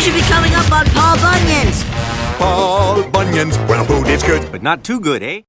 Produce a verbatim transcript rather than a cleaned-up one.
should be coming up on Paul Bunyan's. Paul Bunyan's. Well, food is good. But not too good, eh?